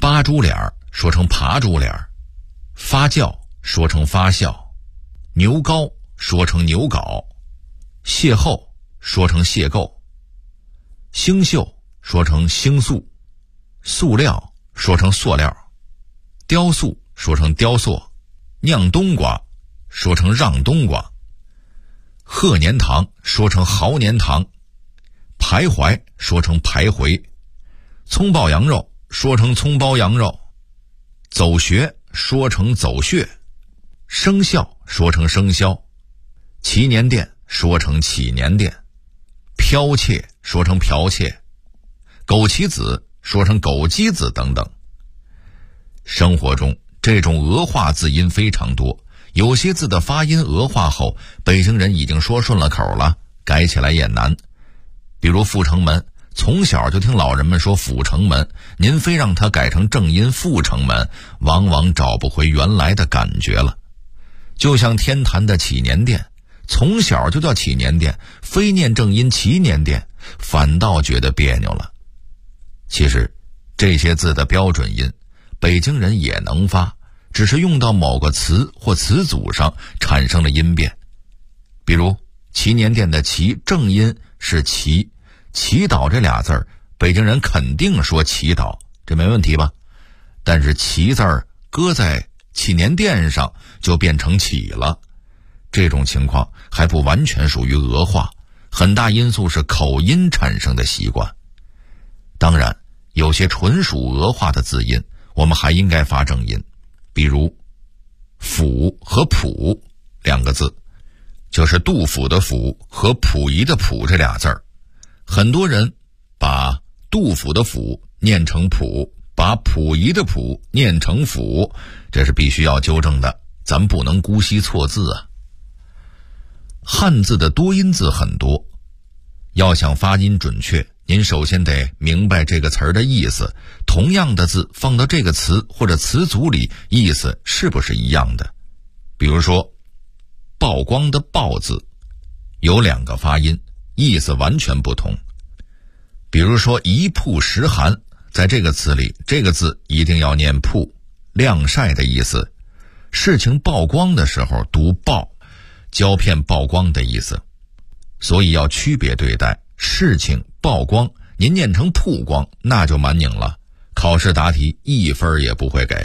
发猪脸说成爬猪脸，发酵说成发酵，牛膏说成牛睾，邂逅说成邂逅，星宿说成星宿，塑料说成塑料，雕塑说成雕塑，酿冬瓜说成让冬瓜，贺年堂说成豪年堂，徘徊说成徘徊，葱爆羊肉说成葱包羊肉，走穴说成走穴，生肖说成生肖，祈年殿说成祈年殿，剽窃说成剽窃，枸杞子说成枸杞子等等。生活中这种俄化字音非常多，有些字的发音俄化后，北京人已经说顺了口了，改起来也难。比如阜成门，从小就听老人们说阜成门，您非让它改成正音阜成门，往往找不回原来的感觉了。就像天坛的祈年殿，从小就叫祈年殿，非念正音祈年殿，反倒觉得别扭了。其实这些字的标准音北京人也能发，只是用到某个词或词组上产生了音变。比如祈年殿的祈正音是祈，祈祷这俩字儿北京人肯定说祈祷，这没问题吧？但是祈字儿搁在祈年殿上就变成启了，这种情况还不完全属于俄化，很大因素是口音产生的习惯。当然有些纯属俄化的字音我们还应该发正音，比如甫和溥两个字，就是杜甫的甫和溥仪的溥这俩字儿。很多人把杜甫的甫念成溥，把溥仪的溥念成甫，这是必须要纠正的，咱不能姑息错字啊。汉字的多音字很多，要想发音准确，您首先得明白这个词儿的意思，同样的字放到这个词或者词组里，意思是不是一样的？比如说曝光的曝字有两个发音，意思完全不同。比如说一曝十寒，在这个词里，这个字一定要念曝，晾晒的意思。事情曝光的时候读曝，胶片曝光的意思。所以要区别对待，事情曝光您念成曝光那就蛮拧了，考试答题1分也不会给。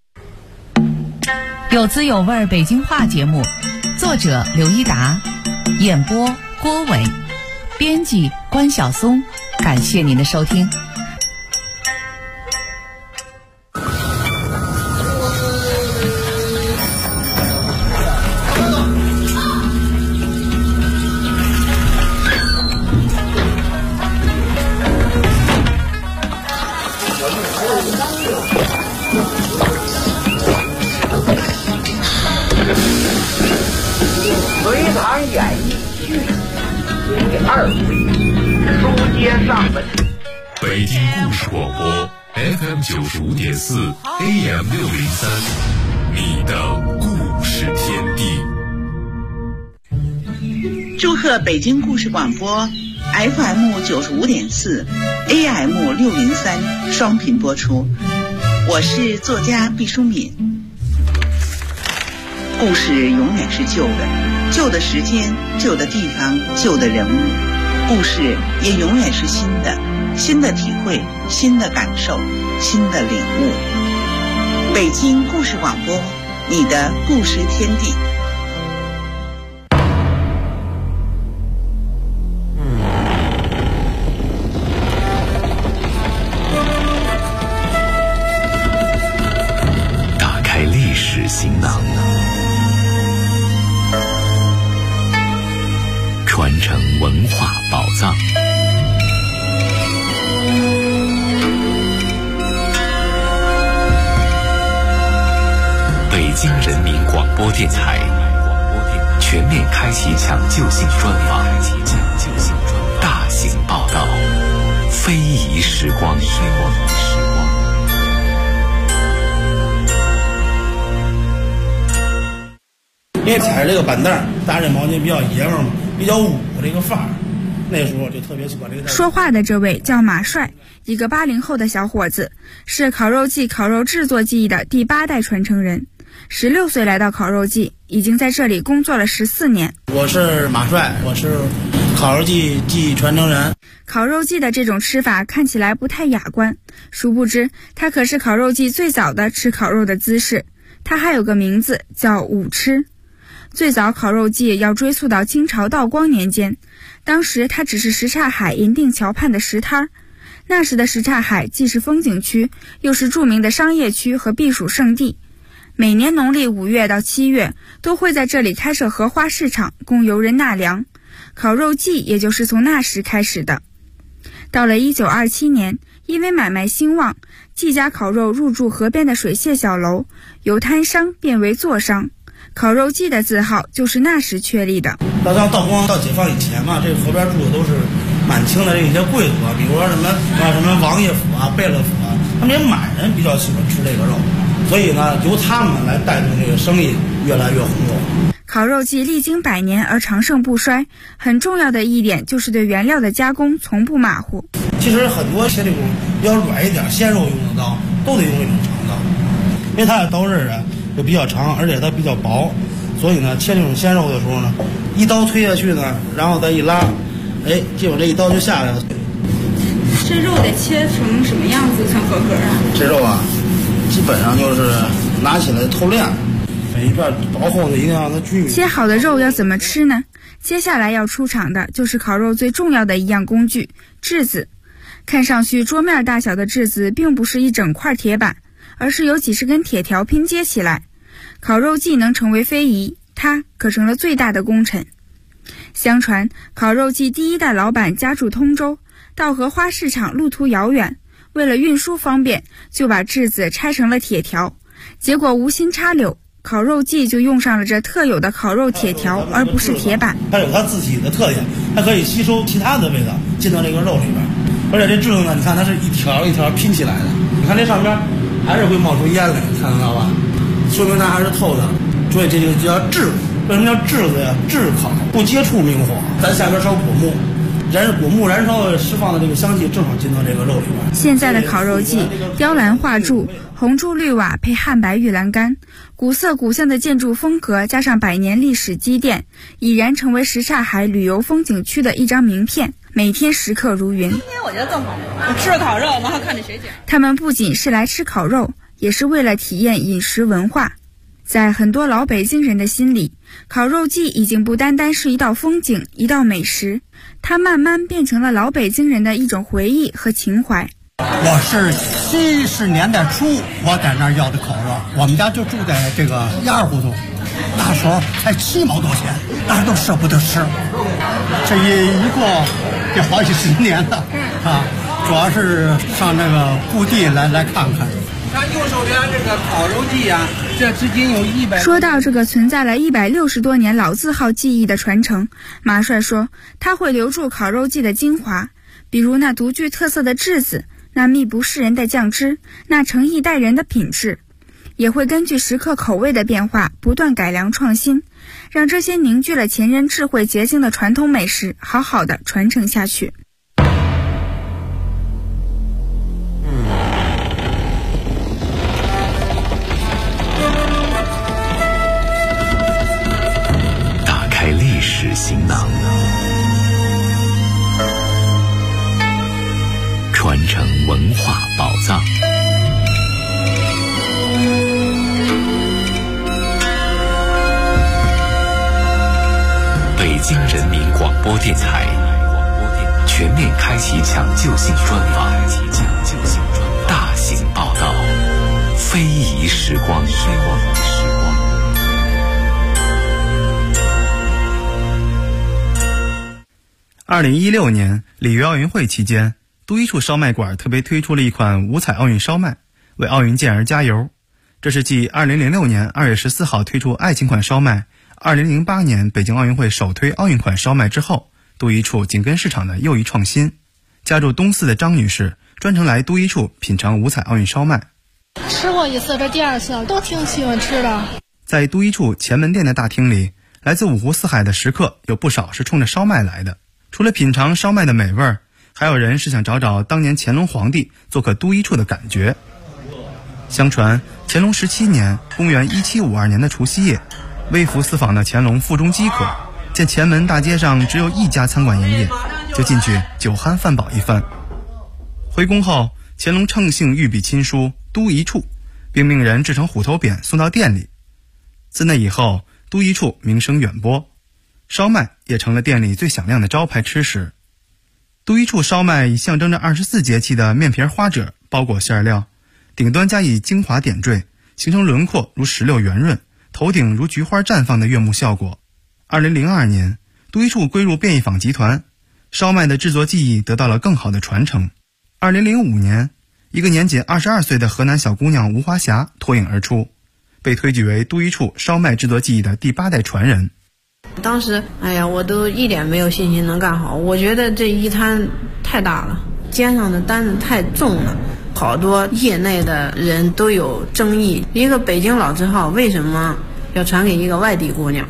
有滋有味北京话节目，作者刘一达，演播郭伟，编辑关晓松，感谢您的收听。 隋唐演义续第2回，书接上文。 北京故事广播 FM95.4 AM603，你的故事天地。 祝贺北京故事广播 FM95.4 AM603 双频播出。我是作家毕淑敏。故事永远是旧的，旧的时间，旧的地方，旧的人物。故事也永远是新的，新的体会，新的感受，新的领悟。北京故事广播，你的故事天地。 打开历史行囊，传承文化宝藏。北京人民广播电台全面开启抢救性专访，大型报道，非遗时光。 因为踩着这个板凳，搭着毛巾比较爷们儿嘛，比较武这个范儿。 那时候就特别喜欢这个。 说话的这位叫马帅，一个80后的小伙子，是烤肉季烤肉制作技艺的第8代传承人。16岁来到烤肉季，已经在这里工作了14年。 我是马帅，我是烤肉季技艺传承人。 烤肉季的这种吃法看起来不太雅观，殊不知它可是烤肉季最早的吃烤肉的姿势。它还有个名字叫舞吃。最早烤肉季要追溯到清朝道光年间，当时它只是什刹海银锭桥畔的石滩。那时的什刹海既是风景区，又是著名的商业区和避暑胜地。每年农历5月到7月都会在这里开设荷花市场，供游人纳凉。烤肉季也就是从那时开始的。到了1927年，因为买卖兴旺，季家烤肉入驻河边的水榭小楼，由摊商变为座商。烤肉季的字号就是那时确立的。 到道光到解放以前嘛，这个河边住的都是满清的这些贵族啊，比如说什么王爷府啊、贝勒府啊，他们这满人比较喜欢吃这个肉，所以呢，由他们来带动这个生意越来越红火。 烤肉季历经100年而长盛不衰，很重要的一点就是对原料的加工从不马虎。 其实很多切这种比较软一点鲜肉用的刀，都得用这种长刀，因为它的刀刃啊就比较长，而且它比较薄，所以呢，切这种鲜肉的时候呢，一刀推下去呢，然后再一拉，结果这一刀就下来了。 这肉得切成什么样子算合格啊？ 这肉啊，基本上就是拿起来透亮，每一片薄厚的一定要让它均匀。 切好的肉要怎么吃呢？接下来要出场的就是烤肉最重要的一样工具——炙子。看上去桌面大小的炙子并不是一整块铁板，而是由几十根铁条拼接起来。烤肉季能成为非遗，它可成了最大的功臣。相传烤肉季第1代老板家住通州，到荷花市场路途遥远，为了运输方便，就把炙子拆成了铁条。结果无心插柳，烤肉季就用上了这特有的烤肉铁条，而不是铁板。 它有它自己的特点，它可以吸收其他的味道进到这个肉里边。而且这炙子呢，你看它是一条一条拼起来的，你看这上边还是会冒出烟来，看得到吧？说明它还是透的，所以这就叫炙。为什么叫炙子呀？炙烤，不接触明火，咱下边烧果木，果木燃烧释放的这个香气正好进到这个肉里边。 现在的烤肉季，雕栏画柱，红朱绿瓦配汉白玉栏杆，古色古香的建筑风格加上100年历史积淀，已然成为什刹海旅游风景区的一张名片。每天食客如云。 今天我觉得更好，我吃了烤肉，然后看着水景。 他们不仅是来吃烤肉，也是为了体验饮食文化。在很多老北京人的心里，烤肉季已经不单单是一道风景、一道美食，它慢慢变成了老北京人的一种回忆和情怀。 我是70年代初我在那儿要的烤肉，我们家就住在这个1·2胡同，那时候才7毛多钱，大家都舍不得吃。这一过就好几10年了啊！主要是上那个故地来看看。 咱右手边这个烤肉季啊，这至今有100。 说到这个存在了160多年老字号技艺的传承，马帅说他会留住烤肉季的精华，比如那独具特色的炙子，那秘不示人的酱汁，那诚意待人的品质，也会根据食客口味的变化不断改良创新，让这些凝聚了前人智慧结晶的传统美食好好的传承下去。 打开历史行囊，传承文化宝藏。北京人民广播电台全面开启抢救性专访，大型报道，非遗时光。 2016年里约奥运会期间，都一处烧麦馆特别推出了一款五彩奥运烧麦，为奥运健儿加油。这是继2006年2月14号推出爱情款烧麦，2008年北京奥运会首推奥运款烧麦之后，都一处紧跟市场的又一创新。家住东四的张女士专程来都一处品尝五彩奥运烧麦。 吃过一次，这第2次都挺喜欢吃的。 在都一处前门店的大厅里，来自5湖4海的食客有不少是冲着烧麦来的， 除了品尝烧麦的美味，还有人是想找找当年乾隆皇帝做客都一处的感觉。相传乾隆17年，公元1752年的除夕夜，微服私访的乾隆腹中饥渴，见前门大街上只有一家餐馆营业，就进去酒酣饭饱一番。回宫后，乾隆乘兴御笔亲书都一处，并命人制成虎头匾送到店里。自那以后，都一处名声远播，烧麦也成了店里最响亮的招牌吃食。都一处烧麦以象征着24节气的面皮花褶包裹馅料，顶端加以精华点缀，形成轮廓如石榴圆润，头顶如菊花绽放的悦目效果。2002年，都一处归入便宜坊集团，烧麦的制作技艺得到了更好的传承。2005年，一个年仅22岁的河南小姑娘吴华霞脱颖而出，被推举为都一处烧麦制作技艺的第8代传人。 当时我都一点没有信心能干好，我觉得这一摊太大了，肩上的担子太重了，好多业内的人都有争议，一个北京老字号为什么要传给一个外地姑娘。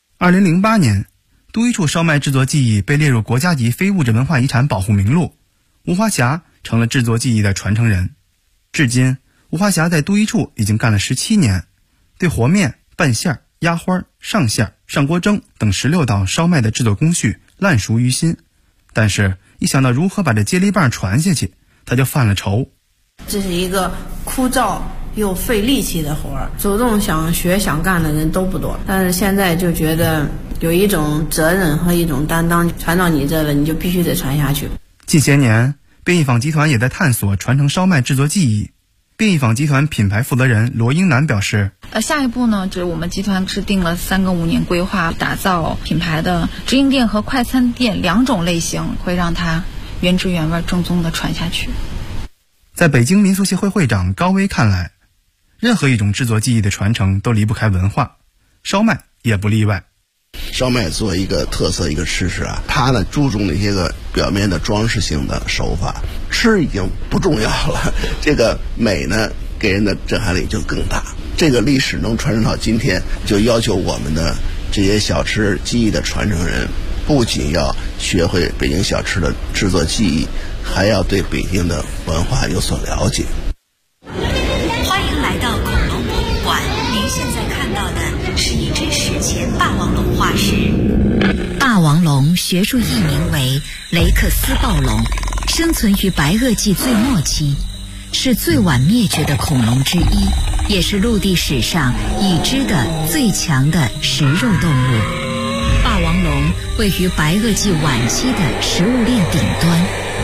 2008年，都一处烧麦制作技艺被列入国家级非物质文化遗产保护名录，吴华霞成了制作技艺的传承人。至今，吴华霞在都一处已经干了17年，对和面、拌馅、压花、上馅、上锅蒸等16道烧麦的制作工序烂熟于心。但是一想到如何把这接力棒传下去，他就犯了愁。 这是一个枯燥又费力气的活儿，主动想学想干的人都不多，但是现在就觉得有一种责任和一种担当，传到你这了，你就必须得传下去。 近些年，便宜坊集团也在探索传承烧麦制作技艺。便宜坊集团品牌负责人罗英南表示， 下一步呢，就是我们集团制定了3个5年规划，打造品牌的直营店和快餐店2种类型，会让它原汁原味正宗的传下去。 在北京民俗协会会长高威看来，任何一种制作技艺的传承都离不开文化，烧麦也不例外。 烧麦作为一个特色一个吃食它呢注重那些个表面的装饰性的手法，吃已经不重要了，这个美呢给人的震撼力就更大。这个历史能传承到今天，就要求我们的这些小吃技艺的传承人，不仅要学会北京小吃的制作技艺，还要对北京的文化有所了解。 欢迎来到恐龙博物馆，您现在看到的是一只史前霸王龙化石。霸王龙学术译名为雷克斯暴龙，生存于白垩纪最末期，是最晚灭绝的恐龙之一，也是陆地史上已知的最强的食肉动物。霸王龙位于白垩纪晚期的食物链顶端。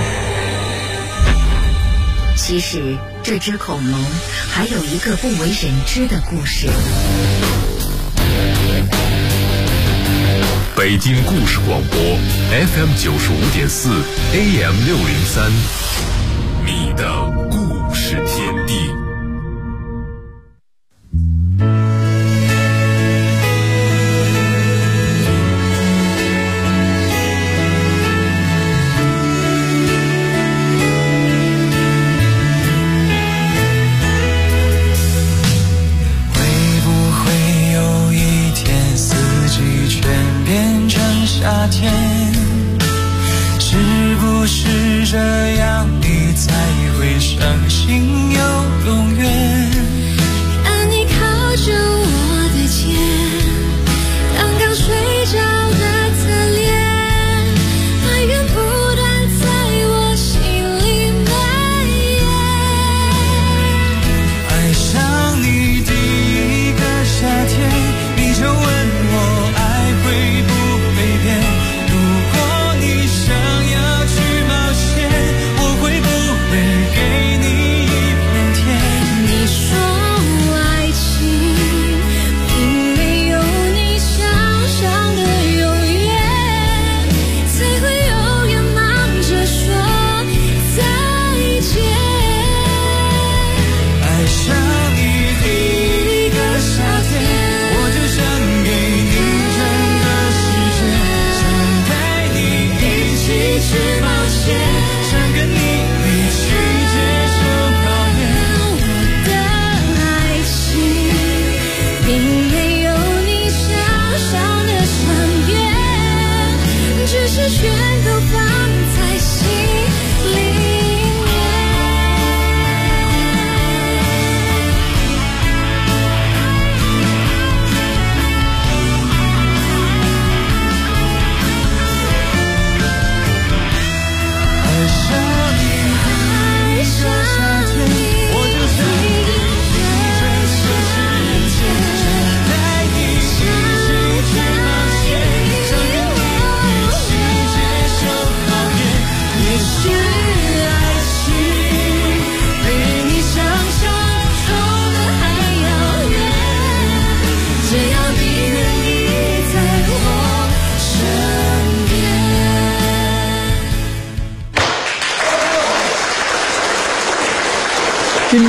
其实这只恐龙还有一个不为人知的故事。 北京故事广播 FM 95.4 AM 603，你的故事天地。 夏天，是不是这样你才会相信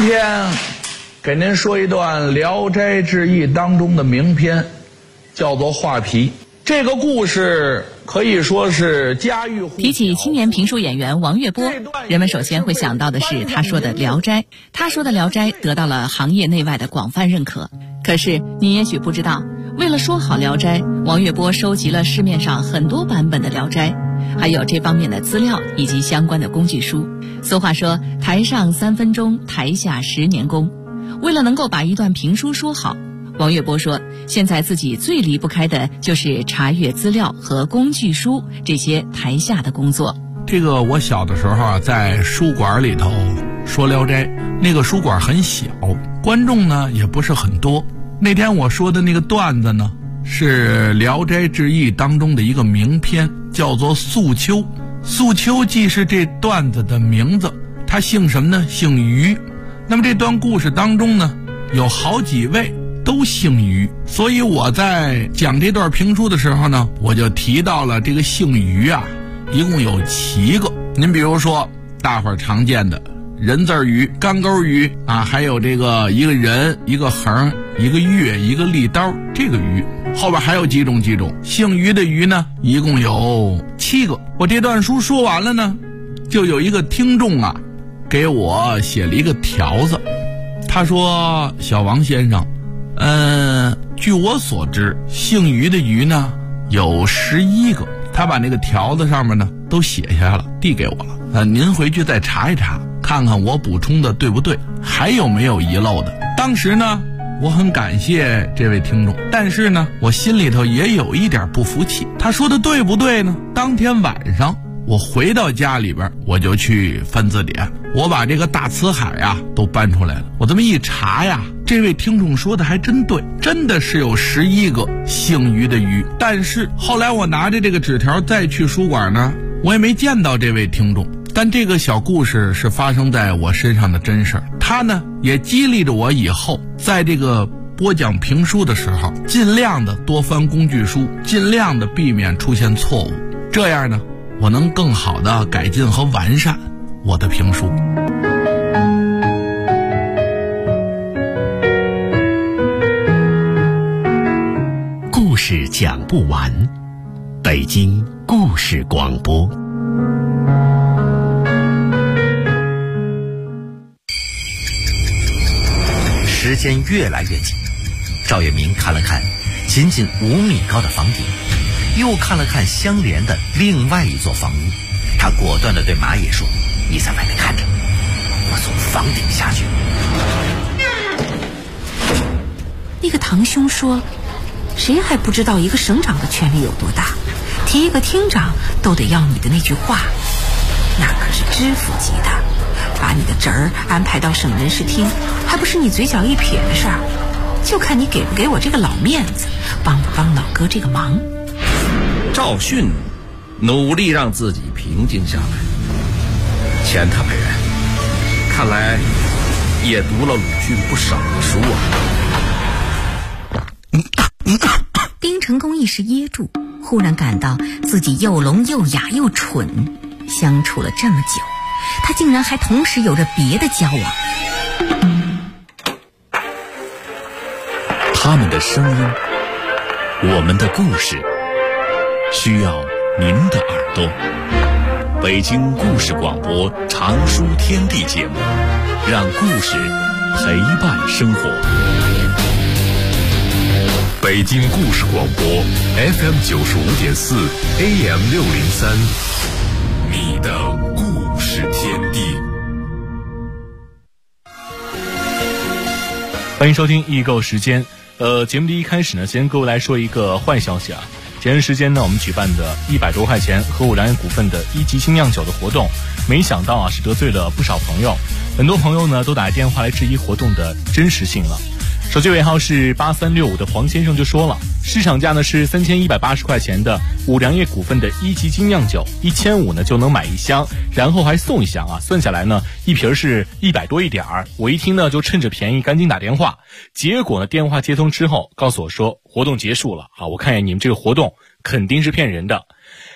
天给您说一段《聊斋志异》当中的名篇，叫做《画皮》。这个故事可以说是家喻户晓。 提起青年评书演员王月波，人们首先会想到的是他说的《聊斋》。他说的《聊斋》得到了行业内外的广泛认可。可是你也许不知道，为了说好《聊斋》，王月波收集了市面上很多版本的《聊斋》，还有这方面的资料以及相关的工具书。俗话说，台上3分钟，台下10年功。为了能够把一段评书说好，王月波说，现在自己最离不开的就是查阅资料和工具书这些台下的工作。 这个我小的时候啊，在书馆里头说《聊斋》，那个书馆很小，观众呢也不是很多。那天我说的那个段子呢，是《聊斋志异》当中的一个名篇，叫做《素秋》。素秋既是这段子的名字，他姓什么呢？姓于。那么这段故事当中呢，有好几位都姓于，所以我在讲这段评书的时候呢，我就提到了这个姓于啊，一共有7个。您比如说大伙儿常见的人字鱼、干钩鱼啊，还有这个一个人、一个横、一个月、一个利刀，这个鱼后边还有几种姓于的鱼呢，一共有7个。我这段书说完了呢，就有一个听众啊给我写了一个条子，他说：小王先生，据我所知，姓于的于呢有11个。他把那个条子上面呢都写下来了，递给我了。您回去再查一查，看看我补充的对不对，还有没有遗漏的。当时呢，我很感谢这位听众，但是呢，我心里头也有一点不服气。他说的对不对呢？当天晚上我回到家里边，我就去翻字典，我把这个大辞海啊都搬出来了。我这么一查呀，这位听众说的还真对，真的是有11个姓于的于。但是后来我拿着这个纸条再去书馆呢，我也没见到这位听众。但这个小故事是发生在我身上的真事儿，它呢也激励着我以后在这个播讲评书的时候，尽量的多翻工具书，尽量的避免出现错误，这样呢我能更好的改进和完善我的评书。 故事讲不完，北京故事广播。时间越来越紧，赵月明看了看仅仅5米高的房顶，又看了看相连的另外一座房屋，他果断地对马野说：你在外面看着，我从房顶下去。 那个堂兄说，谁还不知道一个省长的权力有多大，提一个厅长都得要你的那句话，那可是知府级的，把你的侄儿安排到省人事厅，还不是你嘴角一撇的事儿，就看你给不给我这个老面子，帮不帮老哥这个忙。 赵迅努力让自己平静下来，钱他没人，看来也读了鲁迅不少的书啊。 丁成功一时噎住，忽然感到自己又聋又哑又蠢，相处了这么久，他竟然还同时有着别的交往。 他们的声音，我们的故事，需要您的耳朵。北京故事广播常书天地节目，让故事陪伴生活。北京故事广播 FM 95.4 AM 603，你的故事天地。 欢迎收听易购时间。节目的一开始呢，先跟各位来说一个坏消息啊。前段时间呢，我们举办的100多块钱和五粮液股份的1级精酿酒的活动，没想到啊是得罪了不少朋友，很多朋友呢都打电话来质疑活动的真实性了。手机尾号是8365的黄先生就说了，市场价呢是3180块钱的五粮液股份的1级精酿酒，1500呢就能买1箱，然后还送1箱啊，算下来呢一瓶是100多一点儿。我一听呢就趁着便宜赶紧打电话，结果呢电话接通之后告诉我说活动结束了啊，我看见你们这个活动肯定是骗人的。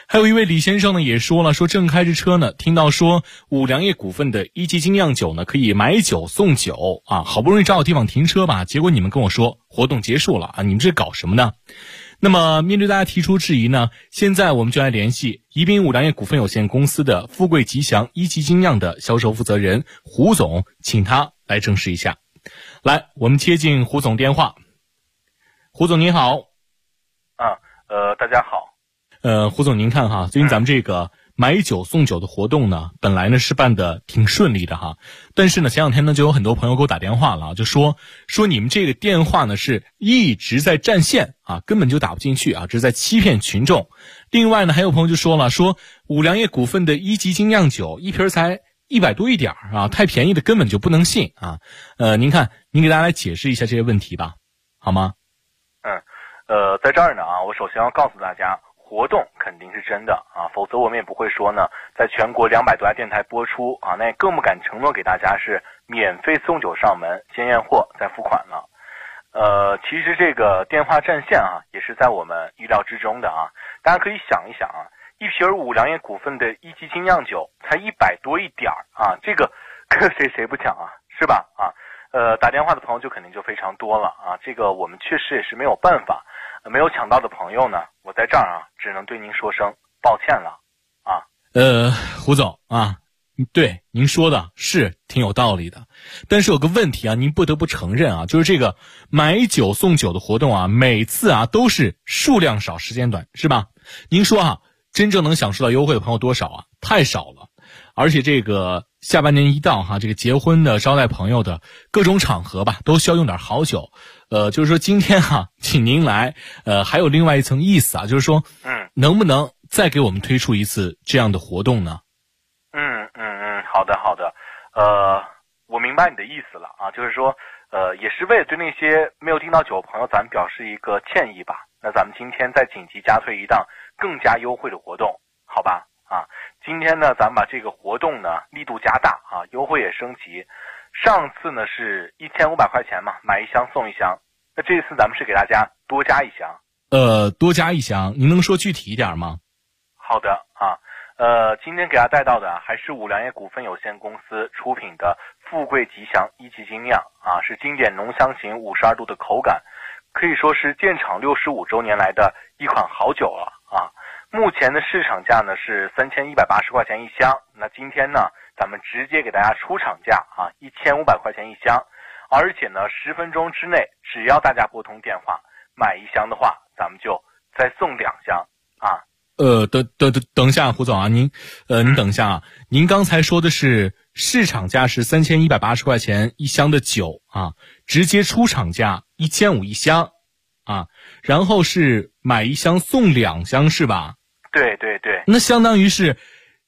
还有一位李先生呢也说了，说正开着车呢，听到说五粮液股份的一级精酿酒呢可以买酒送酒啊，好不容易找个地方停车吧，结果你们跟我说活动结束了啊，你们这搞什么呢？那么面对大家提出质疑呢，现在我们就来联系宜宾五粮液股份有限公司的富贵吉祥一级精酿的销售负责人胡总，请他来证实一下。来，我们接进胡总电话。胡总您好。 大家好。 胡总您看哈，最近咱们这个买酒送酒的活动呢，本来呢是办的挺顺利的哈，但是呢前两天呢就有很多朋友给我打电话了，就说你们这个电话呢是一直在占线啊，根本就打不进去啊，这是在欺骗群众。另外呢还有朋友就说了，说五粮液股份的一级精酿酒一瓶才100多一点啊，太便宜的根本就不能信啊。您看您给大家来解释一下这些问题吧，好吗？ 在这儿呢啊，我首先要告诉大家，活动肯定是真的啊，否则我们也不会说呢，在全国200多家电台播出啊，那也更不敢承诺给大家是免费送酒上门，先验货再付款了。其实这个电话占线啊，也是在我们预料之中的啊。大家可以想一想啊，一瓶五粮液股份的一级精酿酒才100多一点啊，这个谁不抢啊，是吧？啊，打电话的朋友就肯定就非常多了啊，这个我们确实也是没有办法。没有抢到的朋友呢，我在这儿啊，只能对您说声抱歉了啊。 胡总啊，对您说的是挺有道理的，但是有个问题啊，您不得不承认啊，就是这个买酒送酒的活动啊，每次啊都是数量少时间短，是吧？您说啊，真正能享受到优惠的朋友多少啊？太少了。而且这个下半年一到哈，这个结婚的招待朋友的各种场合吧，都需要用点好酒。就是说今天哈，请您来，还有另外一层意思啊，就是说，能不能再给我们推出一次这样的活动呢？ 好的，我明白你的意思了啊，就是说，也是为了对那些没有订到酒的朋友，咱们表示一个歉意吧。那咱们今天再紧急加推一档更加优惠的活动，好吧？啊，今天呢，咱们把这个活动呢力度加大啊，优惠也升级。上次呢是1500块钱嘛，买一箱送一箱。那这次咱们是给大家多加一箱。 多加一箱，您能说具体一点吗？ 好的啊，今天给大家带到的还是五粮液股份有限公司出品的富贵吉祥一级精酿啊，是经典浓香型52度的口感，可以说是建厂65周年来的一款好酒了啊。目前的市场价呢是3180块钱一箱，那今天呢咱们直接给大家出厂价啊，1500块钱一箱，而且呢10分钟之内，只要大家拨通电话买一箱的话，咱们就再送2箱啊。 等一下，胡总啊，您等一下啊，您刚才说的是市场价是3180块钱一箱的酒啊，直接出厂价1500一箱啊，然后是买一箱送2箱是吧？ 对， 那相当于是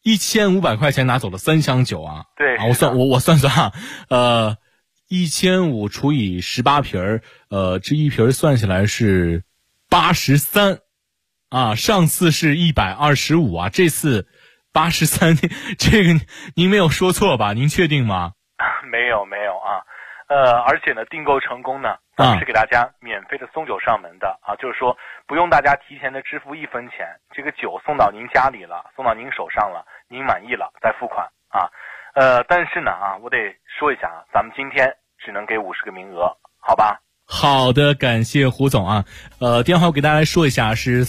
1500块钱拿走了3箱酒啊。 对啊，我算啊，1500除以18瓶这一瓶算下来是83啊，上次是125啊，这次83，这个您没有说错吧？您确定吗？ 没有啊，而且呢，订购成功呢，咱们是给大家免费的送酒上门的啊，就是说不用大家提前的支付1分钱，这个酒送到您家里了，送到您手上了，您满意了再付款啊。但是呢啊，我得说一下啊，咱们今天只能给50个名额，好吧？ 好的，感谢胡总啊。电话我给大家来说一下，是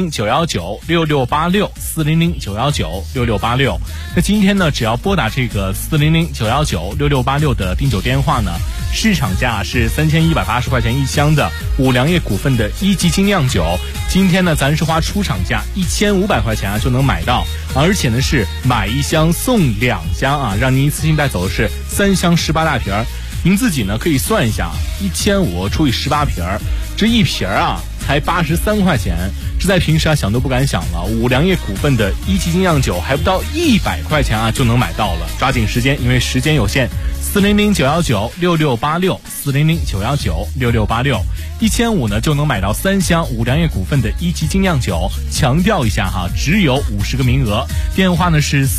400-919-6686，400-919-6686。那今天呢，只要拨打这个400-919-6686的订酒电话呢，市场价是3180块钱一箱的五粮液股份的一级精酿酒，今天呢，咱是花出厂价1500块钱啊就能买到，而且呢是买一箱送2箱啊，让您一次性带走的是3箱18大瓶。您自己呢可以算一下，1500除以18瓶，这一瓶啊才83块钱，这在平时啊想都不敢想了。五粮液股份的一级精酿酒还不到100块钱啊就能买到了，抓紧时间，因为时间有限。400-919-6686，400-919-6686，1500呢就能买到3箱五粮液股份的一级精酿酒。强调一下哈，只有50个名额。电话呢是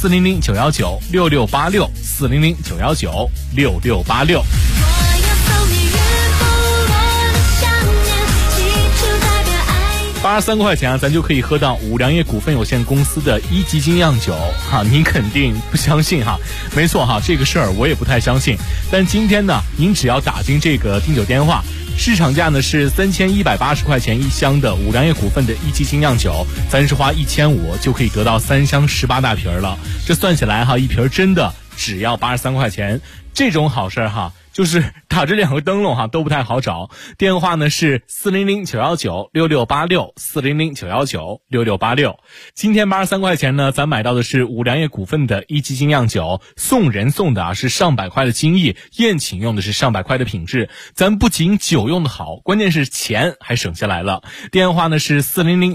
400-919-6686，400-919-6686。 83块钱啊，咱就可以喝到五粮液股份有限公司的1级精酿酒哈，您肯定不相信哈？没错哈，这个事儿我也不太相信。但今天呢，您只要打进这个订酒电话，市场价呢是3180块钱一箱的五粮液股份的1级精酿酒，咱是花1500就可以得到3箱18大瓶了。这算起来哈，一瓶真的只要83块钱，这种好事哈。就是打这2个灯笼哈都不太好找，电话呢是400-919-6686，400-919-6686。今天83块钱呢，咱买到的是五粮液股份的1级精酿酒，送人送的是上百块的精益，宴请用的是上百块的品质。咱不仅酒用的好，关键是钱还省下来了。电话呢是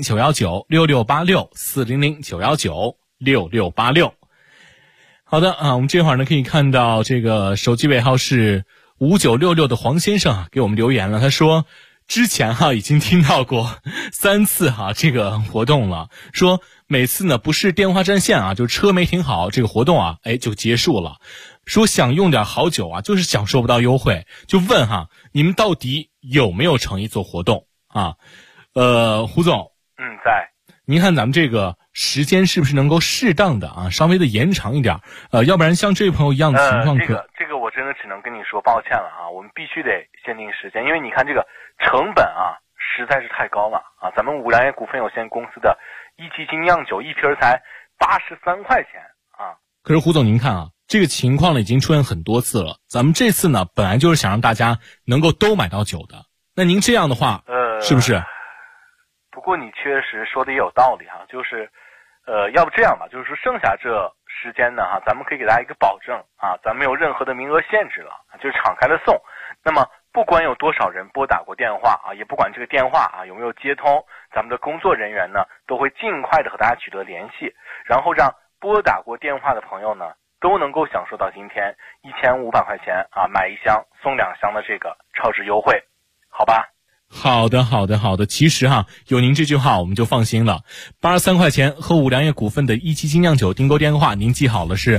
400-919-6686，400-919-6686。好的啊，我们这会儿呢可以看到这个手机尾号是5966的黄先生啊给我们留言了，他说之前已经听到过3次这个活动了，说每次呢不是电话占线就车没停好，这个活动就结束了，说想用点好酒就是享受不到优惠，就问你们到底有没有诚意做活动啊？胡总， 在。 您看咱们这个时间是不是能够适当的稍微的延长一点，要不然像这位朋友一样的情况这个我真的只能跟你说抱歉了我们必须得限定时间，因为你看这个成本实在是太高了咱们五粮液股份有限公司的1级精酿酒一瓶才83块钱可是胡总您看这个情况呢已经出现很多次了，咱们这次呢本来就是想让大家能够都买到酒的，那您这样的话是不是？ 不过你确实说的也有道理就是要不这样吧，就是说剩下这时间呢咱们可以给大家一个保证咱没有任何的名额限制了，就是敞开的送。那么不管有多少人拨打过电话也不管这个电话有没有接通，咱们的工作人员呢都会尽快的和大家取得联系，然后让拨打过电话的朋友呢都能够享受到今天1500块钱买1箱送2箱的这个超值优惠，好吧？ 好的，其实有您这句话我们就放心了。83块钱和五粮液股份的1级精酿酒订购电话您记好了，是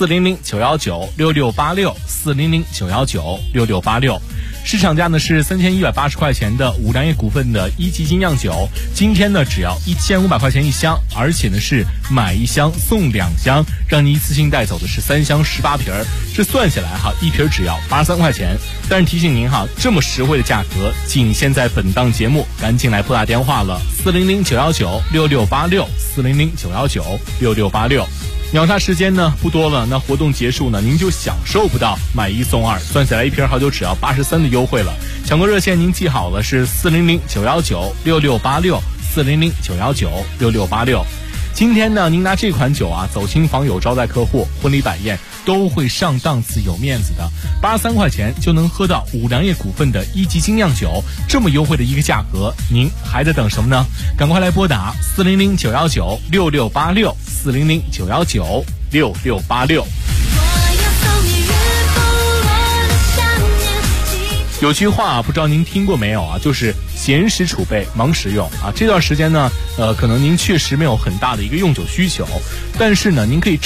400-919-6686，400-919-6686。市场价呢是3180块钱的五粮液股份的1级精酿酒，今天呢只要1500块钱一箱，而且呢是买1箱送2箱，让你一次性带走的是3箱18瓶，这算下来一瓶只要83块钱。但是提醒您这么实惠的价格仅限在本档节目，赶紧来拨打电话了，400-919-6686，400-919-6686。秒杀时间呢不多了，那活动结束呢您就享受不到买1送2，算下来一瓶好酒只要83的优惠了。抢购热线您记好了，是400-919-6686，400-919-6686。今天呢您拿这款酒走亲访友招待客户婚礼摆宴都会上档次有面子的，83块钱就能喝到五粮液股份的1级精酿酒，这么优惠的一个价格，您还在等什么呢？赶快来拨打400-919-6686，400-919-6686。有句话不知道您听过没有就是闲时储备忙时用这段时间呢可能您确实没有很大的一个用酒需求，但是呢您可以